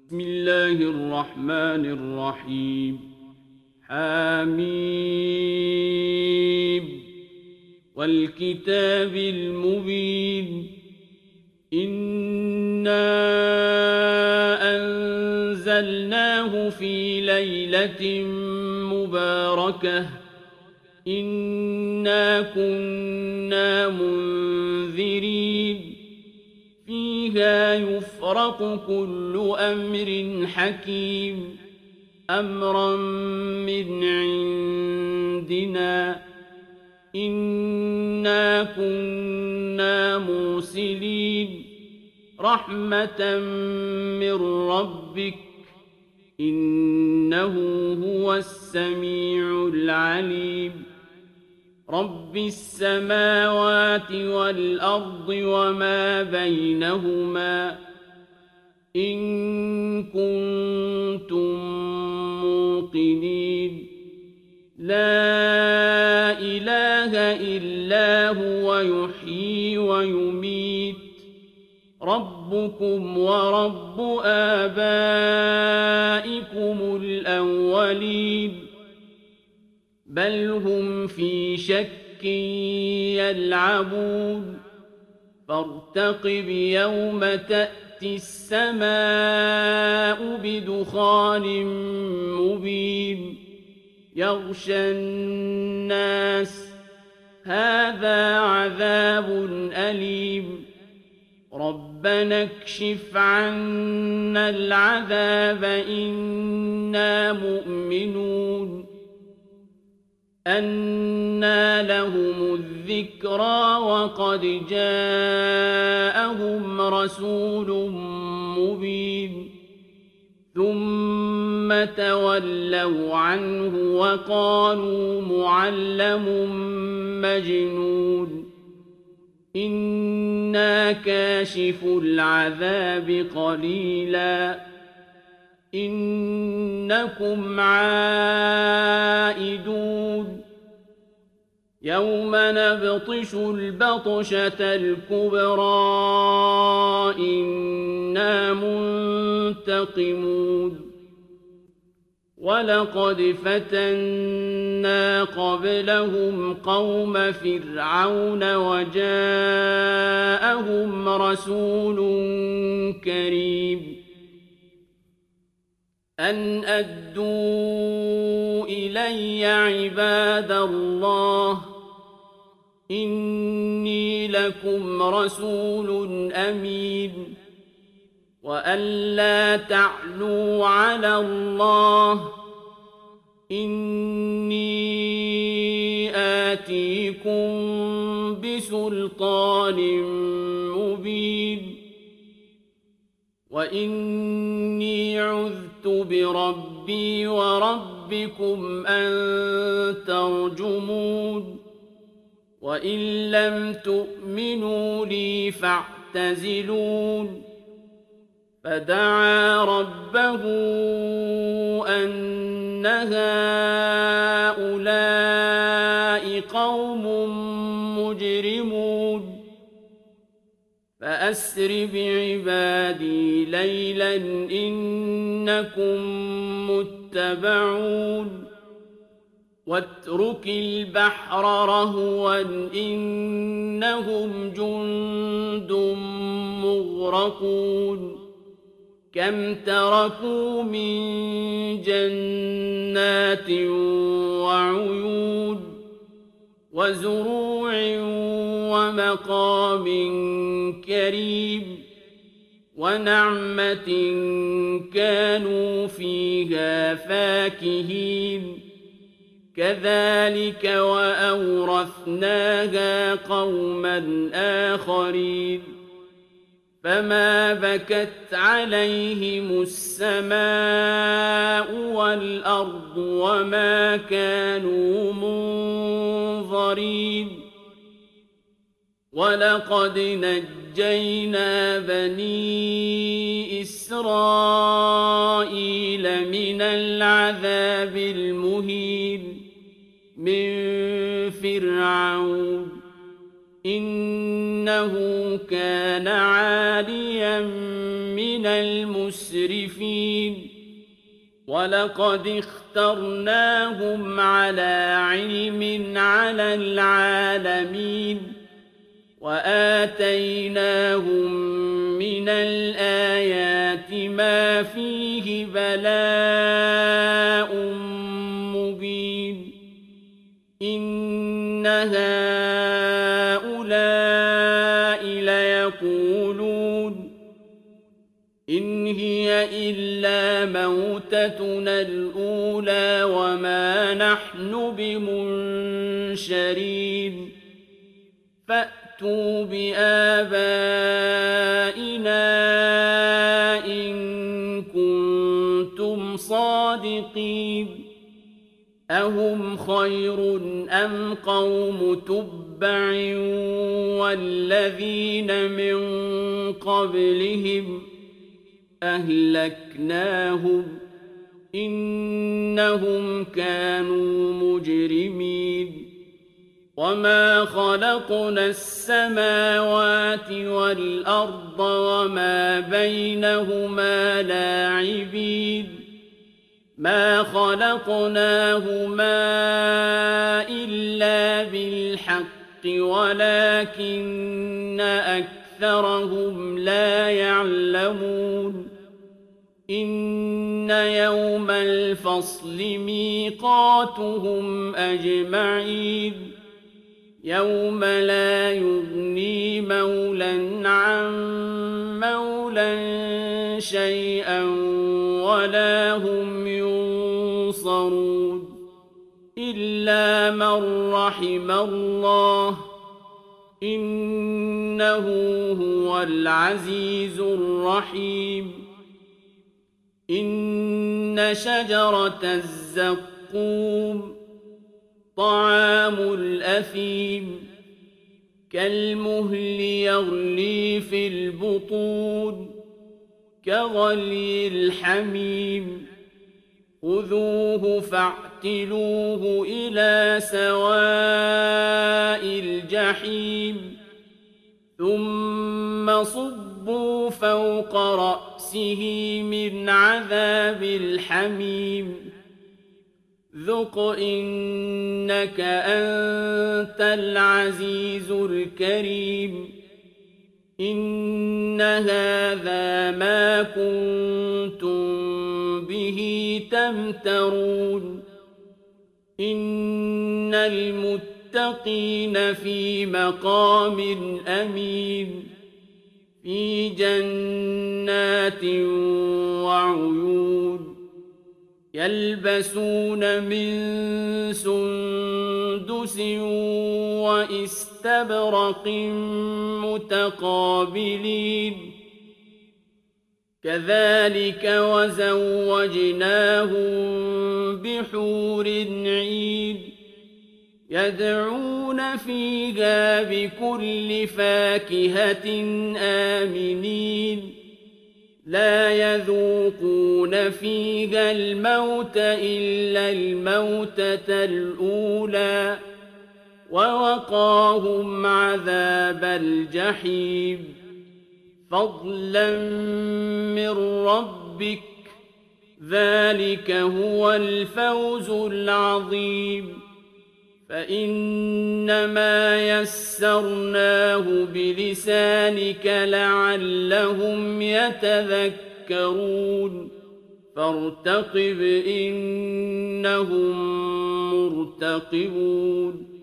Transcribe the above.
بسم الله الرحمن الرحيم حميم والكتاب المبين إنا أنزلناه في ليلة مباركة إنا كنا منذرين فيها يفرق كل أمر حكيم أمرا من عندنا إنا كنا مرسلين رحمة من ربك إنه هو السميع العليم رب السماوات والأرض وما بينهما إن كنتم موقنين لا إله إلا هو يحيي ويميت ربكم ورب آبائكم الأولين بل هم في شك يلعبون فارتقب يوم تأتي السماء بدخان مبين يغشى الناس هذا عذاب أليم ربنا اكشف عنا العذاب إنا مؤمنون أنى لهم الذكرى وقد جاءهم رسول مبين ثم تولوا عنه وقالوا معلم مجنون إنا كاشف العذاب قليلا إنكم عائدون يوم نبطش البطشة الكبرى إنا منتقمون ولقد فتنا قبلهم قوم فرعون وجاءهم رسول كريم أن أدوا إلي عباد الله إني لكم رسول أمين وأن لا تعلوا على الله إني آتيكم بسلطان مبين وإني عذت بربي وربكم أن ترجمون وإن لم تؤمنوا لي فاعتزلون فدعا ربه أن هؤلاء قوم مجرمون فأسر بعبادي ليلا إنكم متبعون واترك البحر رهوا إنهم جند مغرقون كم تركوا من جنات وعيون وزروع ومقام كريم ونعمة كانوا فيها فاكهين كذلك وأورثناها قوما آخرين فما بكت عليهم السماء والأرض وما كانوا منظرين ولقد نجينا بني إسرائيل من العذاب المهين من فرعون إنه كان عاليا من المسرفين المسرفين ولقد اخترناهم على علم على العالمين وآتيناهم من الآيات ما فيه بلاء مبين إن هؤلاء ليقولون إن هي إلا موتتنا الأولى وما نحن بمنشرين فأتوا بآبائنا إن كنتم صادقين أهم خير أم قوم تبع والذين من قبلهم أهلكناهم إنهم كانوا مجرمين وما خلقنا السماوات والأرض وما بينهما لاعبين ما خلقناهما إلا بالحق ولكن أكثرهم لا يعلمون إن يوم الفصل ميقاتهم أجمعين يوم لا يغني مولى عن مولى شيئا ولا هم ينصرون إلا من رحم الله إنه هو العزيز الرحيم إن شجرة الزقوم طعام الأثيم كالمهل يغلي في البطون كغلي الحميم خذوه فاعتلوه إلى سواء الجحيم ثم صبوا فوق رأسه من عذاب الحميم ذق إنك أنت العزيز الكريم إن هذا ما كنتم به تمترون إن المتقين في مقام أمين في جنات وعيون يلبسون من سندس واستبرق متقابلين كذلك وزوجناهم بحور عين يدعون فيها بكل فاكهة آمنين لا يذوقون فيها الموت إلا الموتة الأولى ووقاهم عذاب الجحيم فضلا من ربك ذلك هو الفوز العظيم فإنما يسرناه بلسانك لعلهم يتذكرون فارتقب إنهم مرتقبون